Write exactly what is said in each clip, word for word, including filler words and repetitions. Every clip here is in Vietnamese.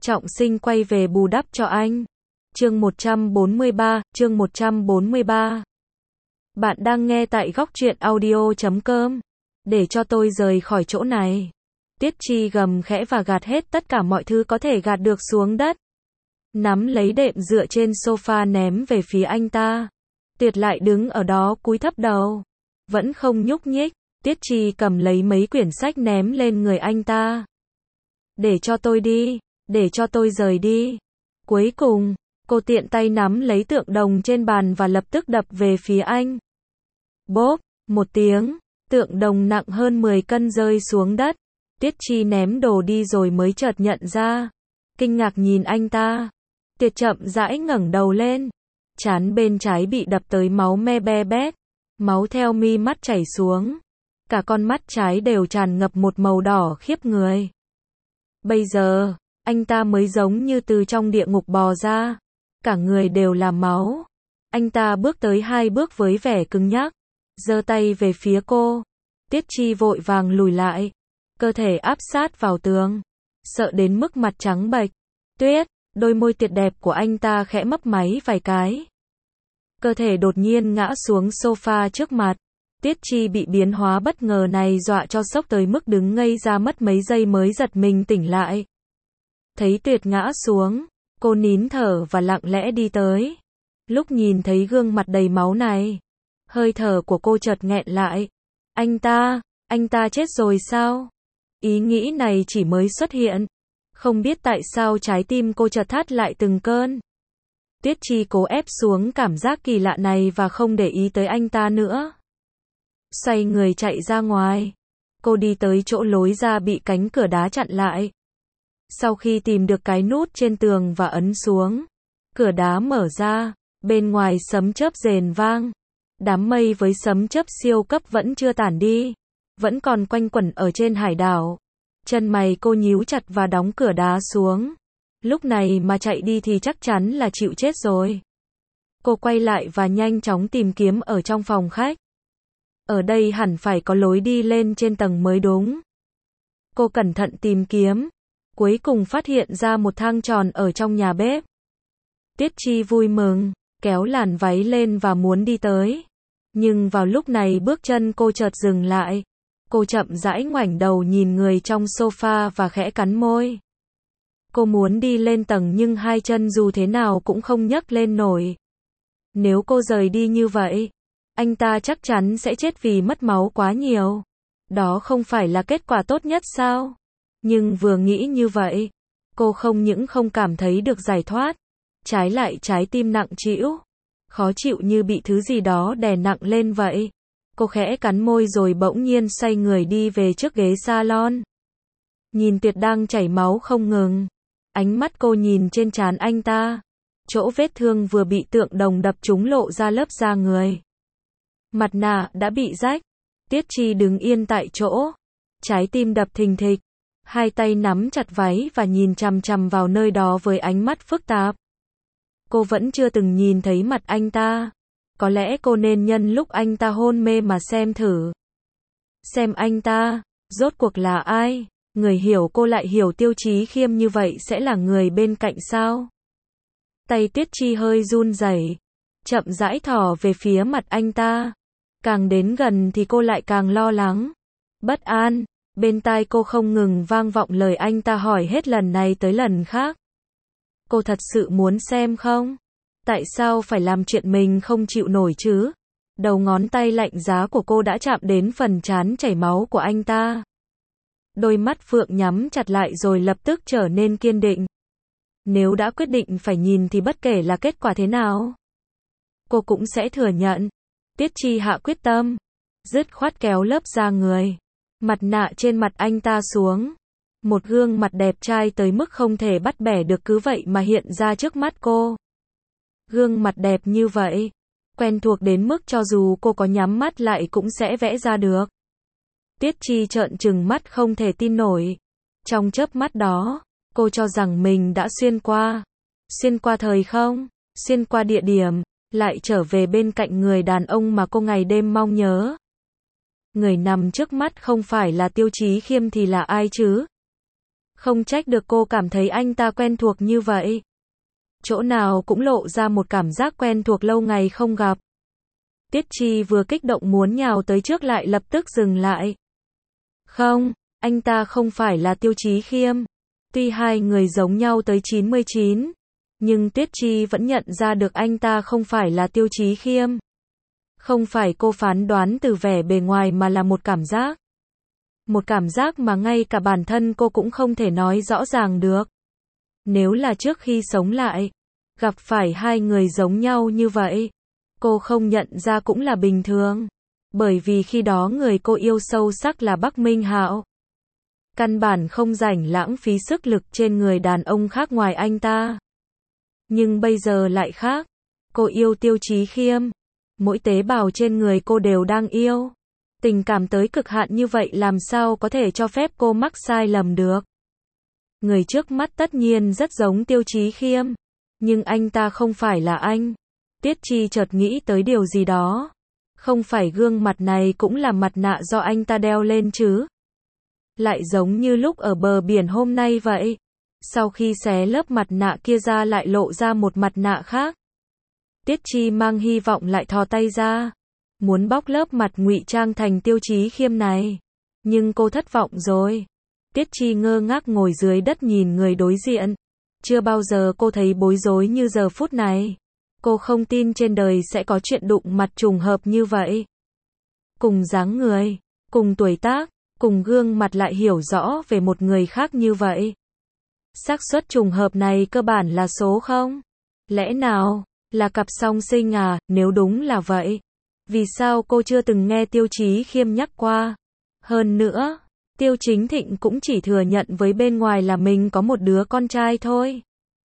Trọng Sinh quay về bù đắp cho anh. Chương một trăm bốn mươi ba, chương một trăm bốn mươi ba. Bạn đang nghe tại góc truyện audio chấm com. Để cho tôi rời khỏi chỗ này. Tiết Chi gầm khẽ và gạt hết tất cả mọi thứ có thể gạt được xuống đất. Nắm lấy đệm dựa trên sofa ném về phía anh ta. Tuyệt lại đứng ở đó cúi thấp đầu. Vẫn không nhúc nhích. Tiết Chi cầm lấy mấy quyển sách ném lên người anh ta. Để cho tôi đi. Để cho tôi rời đi. Cuối cùng, cô tiện tay nắm lấy tượng đồng trên bàn và lập tức đập về phía anh. Bốp, một tiếng, tượng đồng nặng hơn mười cân rơi xuống đất. Tiết Chi ném đồ đi rồi mới chợt nhận ra. Kinh ngạc nhìn anh ta. Tiết chậm rãi ngẩng đầu lên. Trán bên trái bị đập tới máu me be bét. Máu theo mi mắt chảy xuống. Cả con mắt trái đều tràn ngập một màu đỏ khiếp người. Bây giờ, anh ta mới giống như từ trong địa ngục bò ra. Cả người đều là máu. Anh ta bước tới hai bước với vẻ cứng nhắc. Giơ tay về phía cô. Tiết Chi vội vàng lùi lại. Cơ thể áp sát vào tường. Sợ đến mức mặt trắng bệch. Tuyết, đôi môi tuyệt đẹp của anh ta khẽ mấp máy vài cái. Cơ thể đột nhiên ngã xuống sofa trước mặt. Tiết Chi bị biến hóa bất ngờ này dọa cho sốc tới mức đứng ngây ra mất mấy giây mới giật mình tỉnh lại. Thấy Tuyệt ngã xuống, cô nín thở và lặng lẽ đi tới. Lúc nhìn thấy gương mặt đầy máu này, hơi thở của cô chợt nghẹn lại. Anh ta, anh ta chết rồi sao? Ý nghĩ này chỉ mới xuất hiện. Không biết tại sao trái tim cô chợt thắt lại từng cơn. Tiết Chi cố ép xuống cảm giác kỳ lạ này và không để ý tới anh ta nữa. Xoay người chạy ra ngoài. Cô đi tới chỗ lối ra bị cánh cửa đá chặn lại. Sau khi tìm được cái nút trên tường và ấn xuống, cửa đá mở ra, bên ngoài sấm chớp rền vang. Đám mây với sấm chớp siêu cấp vẫn chưa tản đi, vẫn còn quanh quẩn ở trên hải đảo. Chân mày cô nhíu chặt và đóng cửa đá xuống. Lúc này mà chạy đi thì chắc chắn là chịu chết rồi. Cô quay lại và nhanh chóng tìm kiếm ở trong phòng khách. Ở đây hẳn phải có lối đi lên trên tầng mới đúng. Cô cẩn thận tìm kiếm. Cuối cùng phát hiện ra một thang tròn ở trong nhà bếp. Tiết Chi vui mừng, kéo làn váy lên và muốn đi tới. Nhưng vào lúc này bước chân cô chợt dừng lại. Cô chậm rãi ngoảnh đầu nhìn người trong sofa và khẽ cắn môi. Cô muốn đi lên tầng nhưng hai chân dù thế nào cũng không nhấc lên nổi. Nếu cô rời đi như vậy, anh ta chắc chắn sẽ chết vì mất máu quá nhiều. Đó không phải là kết quả tốt nhất sao? Nhưng vừa nghĩ như vậy, cô không những không cảm thấy được giải thoát, trái lại trái tim nặng trĩu, khó chịu như bị thứ gì đó đè nặng lên vậy. Cô khẽ cắn môi rồi bỗng nhiên xoay người đi về trước ghế salon. Nhìn Tuyệt đang chảy máu không ngừng. Ánh mắt cô nhìn trên trán anh ta. Chỗ vết thương vừa bị tượng đồng đập trúng lộ ra lớp da người. Mặt nạ đã bị rách. Tiết Chi đứng yên tại chỗ. Trái tim đập thình thịch. Hai tay nắm chặt váy và nhìn chằm chằm vào nơi đó với ánh mắt phức tạp. Cô vẫn chưa từng nhìn thấy mặt anh ta. Có lẽ cô nên nhân lúc anh ta hôn mê mà xem thử. Xem anh ta, rốt cuộc là ai? Người hiểu cô lại hiểu Tiêu Chí Khiêm như vậy sẽ là người bên cạnh sao? Tay Tiết Chi hơi run rẩy, chậm rãi thò về phía mặt anh ta. Càng đến gần thì cô lại càng lo lắng, bất an. Bên tai cô không ngừng vang vọng lời anh ta hỏi hết lần này tới lần khác. Cô thật sự muốn xem không? Tại sao phải làm chuyện mình không chịu nổi chứ? Đầu ngón tay lạnh giá của cô đã chạm đến phần trán chảy máu của anh ta. Đôi mắt Phượng nhắm chặt lại rồi lập tức trở nên kiên định. Nếu đã quyết định phải nhìn thì bất kể là kết quả thế nào, cô cũng sẽ thừa nhận. Tiết Chi hạ quyết tâm, dứt khoát kéo lớp da người, mặt nạ trên mặt anh ta xuống. Một gương mặt đẹp trai tới mức không thể bắt bẻ được cứ vậy mà hiện ra trước mắt cô. Gương mặt đẹp như vậy, quen thuộc đến mức cho dù cô có nhắm mắt lại cũng sẽ vẽ ra được. Tiết Chi trợn trừng mắt không thể tin nổi. Trong chớp mắt đó, cô cho rằng mình đã xuyên qua. Xuyên qua thời không, xuyên qua địa điểm, lại trở về bên cạnh người đàn ông mà cô ngày đêm mong nhớ. Người nằm trước mắt không phải là Tiêu Chí Khiêm thì là ai chứ? Không trách được cô cảm thấy anh ta quen thuộc như vậy. Chỗ nào cũng lộ ra một cảm giác quen thuộc lâu ngày không gặp. Tiết Chi vừa kích động muốn nhào tới trước lại lập tức dừng lại. Không, anh ta không phải là Tiêu Chí Khiêm. Tuy hai người giống nhau tới chín mươi chín, nhưng Tiết Chi vẫn nhận ra được anh ta không phải là Tiêu Chí Khiêm. Không phải cô phán đoán từ vẻ bề ngoài mà là một cảm giác. Một cảm giác mà ngay cả bản thân cô cũng không thể nói rõ ràng được. Nếu là trước khi sống lại, gặp phải hai người giống nhau như vậy, cô không nhận ra cũng là bình thường. Bởi vì khi đó người cô yêu sâu sắc là Bắc Minh Hạo. Căn bản không rảnh lãng phí sức lực trên người đàn ông khác ngoài anh ta. Nhưng bây giờ lại khác. Cô yêu Tiêu Chí Khiêm. Mỗi tế bào trên người cô đều đang yêu. Tình cảm tới cực hạn như vậy làm sao có thể cho phép cô mắc sai lầm được. Người trước mắt tất nhiên rất giống Tiêu Chí Khiêm. Nhưng anh ta không phải là anh. Tiết Chi chợt nghĩ tới điều gì đó. Không phải gương mặt này cũng là mặt nạ do anh ta đeo lên chứ. Lại giống như lúc ở bờ biển hôm nay vậy. Sau khi xé lớp mặt nạ kia ra lại lộ ra một mặt nạ khác. Tiết Chi mang hy vọng lại thò tay ra. Muốn bóc lớp mặt ngụy trang thành Tiêu Chí Khiêm này. Nhưng cô thất vọng rồi. Tiết Chi ngơ ngác ngồi dưới đất nhìn người đối diện. Chưa bao giờ cô thấy bối rối như giờ phút này. Cô không tin trên đời sẽ có chuyện đụng mặt trùng hợp như vậy. Cùng dáng người, cùng tuổi tác, cùng gương mặt lại hiểu rõ về một người khác như vậy. Xác suất trùng hợp này cơ bản là số không? Lẽ nào, là cặp song sinh à, nếu đúng là vậy? Vì sao cô chưa từng nghe Tiêu Chí Khiêm nhắc qua? Hơn nữa, Tiêu Chính Thịnh cũng chỉ thừa nhận với bên ngoài là mình có một đứa con trai thôi.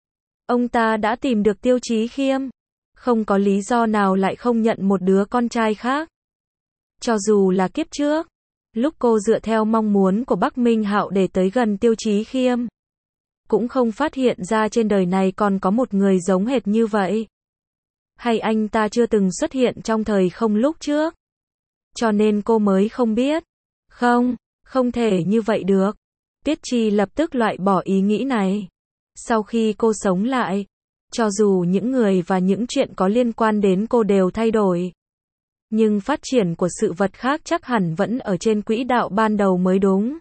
Ông ta đã tìm được Tiêu Chí Khiêm. Không có lý do nào lại không nhận một đứa con trai khác. Cho dù là kiếp trước, lúc cô dựa theo mong muốn của Bắc Minh Hạo để tới gần Tiêu Chí Khiêm, cũng không phát hiện ra trên đời này còn có một người giống hệt như vậy. Hay anh ta chưa từng xuất hiện trong thời không lúc trước? Cho nên cô mới không biết. Không, không thể như vậy được. Tiết Chi lập tức loại bỏ ý nghĩ này. Sau khi cô sống lại, cho dù những người và những chuyện có liên quan đến cô đều thay đổi, nhưng phát triển của sự vật khác chắc hẳn vẫn ở trên quỹ đạo ban đầu mới đúng.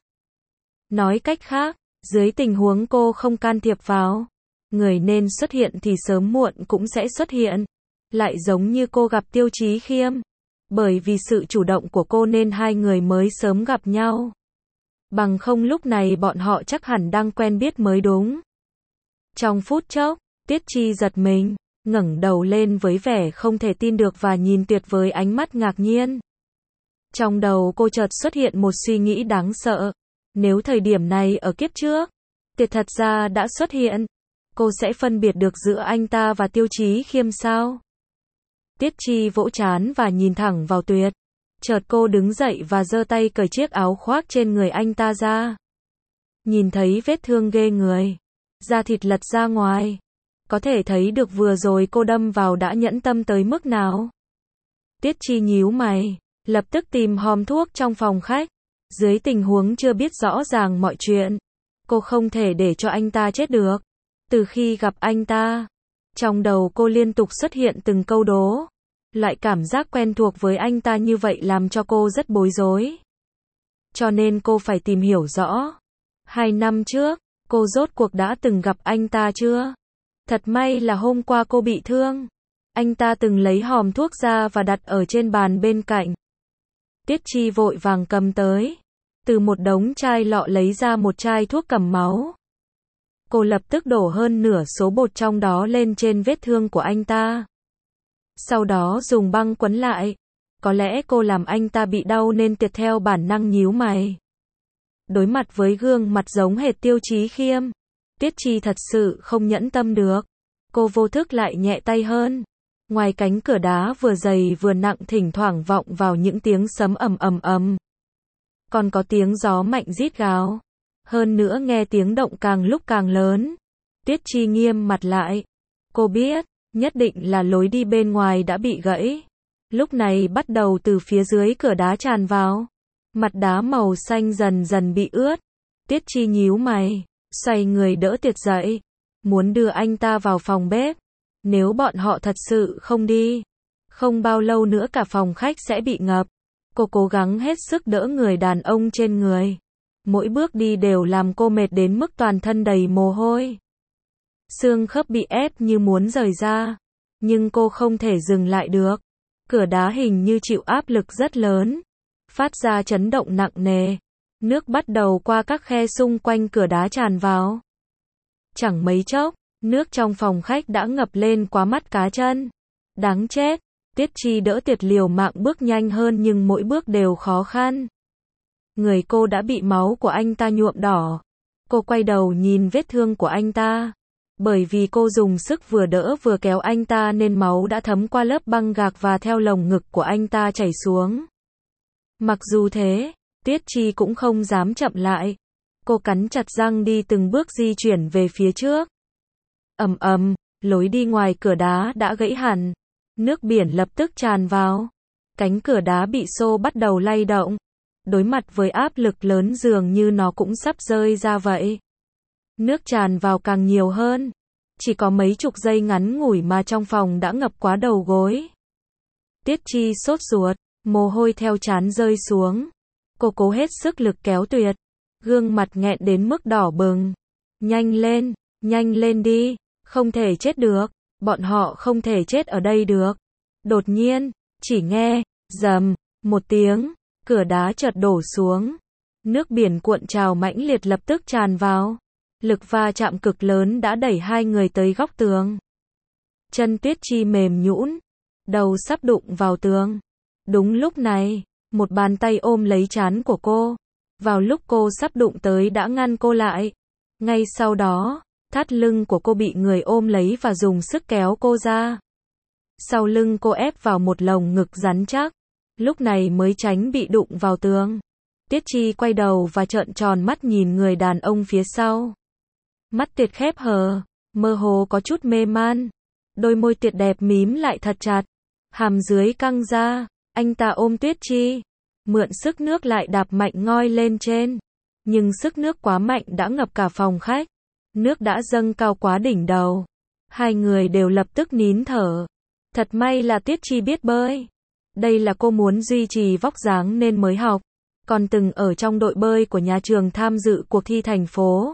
Nói cách khác, dưới tình huống cô không can thiệp vào, người nên xuất hiện thì sớm muộn cũng sẽ xuất hiện. Lại giống như cô gặp Tiêu Chí Khiêm. Bởi vì sự chủ động của cô nên hai người mới sớm gặp nhau. Bằng không lúc này bọn họ chắc hẳn đang quen biết mới đúng. Trong phút chốc, Tiết Chi giật mình, ngẩng đầu lên với vẻ không thể tin được và nhìn Tuyệt với ánh mắt ngạc nhiên. Trong đầu cô chợt xuất hiện một suy nghĩ đáng sợ. Nếu thời điểm này ở kiếp trước, Tuyệt thật ra đã xuất hiện, cô sẽ phân biệt được giữa anh ta và Tiêu Chí Khiêm sao? Tiết Chi vỗ trán và nhìn thẳng vào Tuyệt. Chợt cô đứng dậy và giơ tay cởi chiếc áo khoác trên người anh ta ra. Nhìn thấy vết thương ghê người, da thịt lật ra ngoài. Có thể thấy được vừa rồi cô đâm vào đã nhẫn tâm tới mức nào. Tiết Chi nhíu mày, lập tức tìm hòm thuốc trong phòng khách. Dưới tình huống chưa biết rõ ràng mọi chuyện, cô không thể để cho anh ta chết được. Từ khi gặp anh ta, trong đầu cô liên tục xuất hiện từng câu đố. Loại cảm giác quen thuộc với anh ta như vậy làm cho cô rất bối rối. Cho nên cô phải tìm hiểu rõ. Hai năm trước, cô rốt cuộc đã từng gặp anh ta chưa? Thật may là hôm qua cô bị thương. Anh ta từng lấy hòm thuốc ra và đặt ở trên bàn bên cạnh. Tiết Chi vội vàng cầm tới. Từ một đống chai lọ lấy ra một chai thuốc cầm máu. Cô lập tức đổ hơn nửa số bột trong đó lên trên vết thương của anh ta. Sau đó dùng băng quấn lại. Có lẽ cô làm anh ta bị đau nên Tuyệt theo bản năng nhíu mày. Đối mặt với gương mặt giống hệt Tiêu Chí Khiêm, Tiết Chi thật sự không nhẫn tâm được. Cô vô thức lại nhẹ tay hơn. Ngoài cánh cửa đá vừa dày vừa nặng thỉnh thoảng vọng vào những tiếng sấm ầm ầm ầm. Còn có tiếng gió mạnh rít gào. Hơn nữa nghe tiếng động càng lúc càng lớn. Tiết Chi nghiêm mặt lại. Cô biết, nhất định là lối đi bên ngoài đã bị gãy. Lúc này bắt đầu từ phía dưới cửa đá tràn vào. Mặt đá màu xanh dần dần bị ướt. Tiết Chi nhíu mày. xoay người đỡ Tuyệt dậy, muốn đưa anh ta vào phòng bếp. Nếu bọn họ thật sự không đi, không bao lâu nữa cả phòng khách sẽ bị ngập. Cô cố gắng hết sức đỡ người đàn ông trên người. Mỗi bước đi đều làm cô mệt đến mức toàn thân đầy mồ hôi. Xương khớp bị ép như muốn rời ra. Nhưng cô không thể dừng lại được. Cửa đá hình như chịu áp lực rất lớn. Phát ra chấn động nặng nề. Nước bắt đầu qua các khe xung quanh cửa đá tràn vào. Chẳng mấy chốc, nước trong phòng khách đã ngập lên quá mắt cá chân. Đáng chết. Tiết Chi đỡ Tuyệt liều mạng bước nhanh hơn nhưng mỗi bước đều khó khăn. Người cô đã bị máu của anh ta nhuộm đỏ. Cô quay đầu nhìn vết thương của anh ta. Bởi vì cô dùng sức vừa đỡ vừa kéo anh ta nên máu đã thấm qua lớp băng gạc và theo lồng ngực của anh ta chảy xuống. Mặc dù thế, Tiết Chi cũng không dám chậm lại. Cô cắn chặt răng đi từng bước di chuyển về phía trước. Ầm ầm, lối đi ngoài cửa đá đã gãy hẳn. Nước biển lập tức tràn vào. Cánh cửa đá bị xô bắt đầu lay động. Đối mặt với áp lực lớn dường như nó cũng sắp rơi ra vậy. Nước tràn vào càng nhiều hơn. Chỉ có mấy chục giây ngắn ngủi mà trong phòng đã ngập quá đầu gối. Tiết Chi sốt ruột, mồ hôi theo trán rơi xuống. Cô cố hết sức lực kéo Tuyệt. Gương mặt nghẹn đến mức đỏ bừng. Nhanh lên, nhanh lên đi, không thể chết được. Bọn họ không thể chết ở đây được. Đột nhiên, chỉ nghe, rầm, một tiếng, cửa đá chợt đổ xuống. Nước biển cuộn trào mãnh liệt lập tức tràn vào. Lực va chạm cực lớn đã đẩy hai người tới góc tường. Chân Tuyết Chi mềm nhũn, đầu sắp đụng vào tường. Đúng lúc này, một bàn tay ôm lấy trán của cô. Vào lúc cô sắp đụng tới đã ngăn cô lại. Ngay sau đó, thắt lưng của cô bị người ôm lấy và dùng sức kéo cô ra. Sau lưng cô ép vào một lồng ngực rắn chắc. Lúc này mới tránh bị đụng vào tường. Tiết Chi quay đầu và trợn tròn mắt nhìn người đàn ông phía sau. Mắt Tuyệt khép hờ, mơ hồ có chút mê man. Đôi môi Tuyệt đẹp mím lại thật chặt. Hàm dưới căng ra, anh ta ôm Tuyết Chi. Mượn sức nước lại đạp mạnh ngoi lên trên. Nhưng sức nước quá mạnh đã ngập cả phòng khách. Nước đã dâng cao quá đỉnh đầu. Hai người đều lập tức nín thở. Thật may là Tiết Chi biết bơi. Đây là cô muốn duy trì vóc dáng nên mới học. Còn từng ở trong đội bơi của nhà trường tham dự cuộc thi thành phố.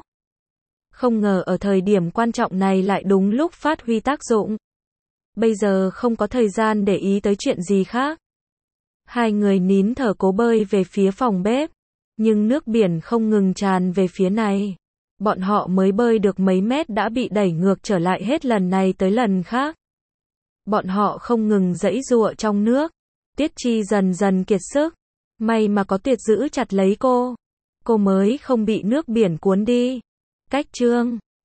Không ngờ ở thời điểm quan trọng này lại đúng lúc phát huy tác dụng. Bây giờ không có thời gian để ý tới chuyện gì khác. Hai người nín thở cố bơi về phía phòng bếp. Nhưng nước biển không ngừng tràn về phía này. Bọn họ mới bơi được mấy mét đã bị đẩy ngược trở lại hết lần này tới lần khác. Bọn họ không ngừng giãy giụa trong nước. Tiết Chi dần dần kiệt sức. May mà có Tuyệt giữ chặt lấy cô. Cô mới không bị nước biển cuốn đi. Cách chương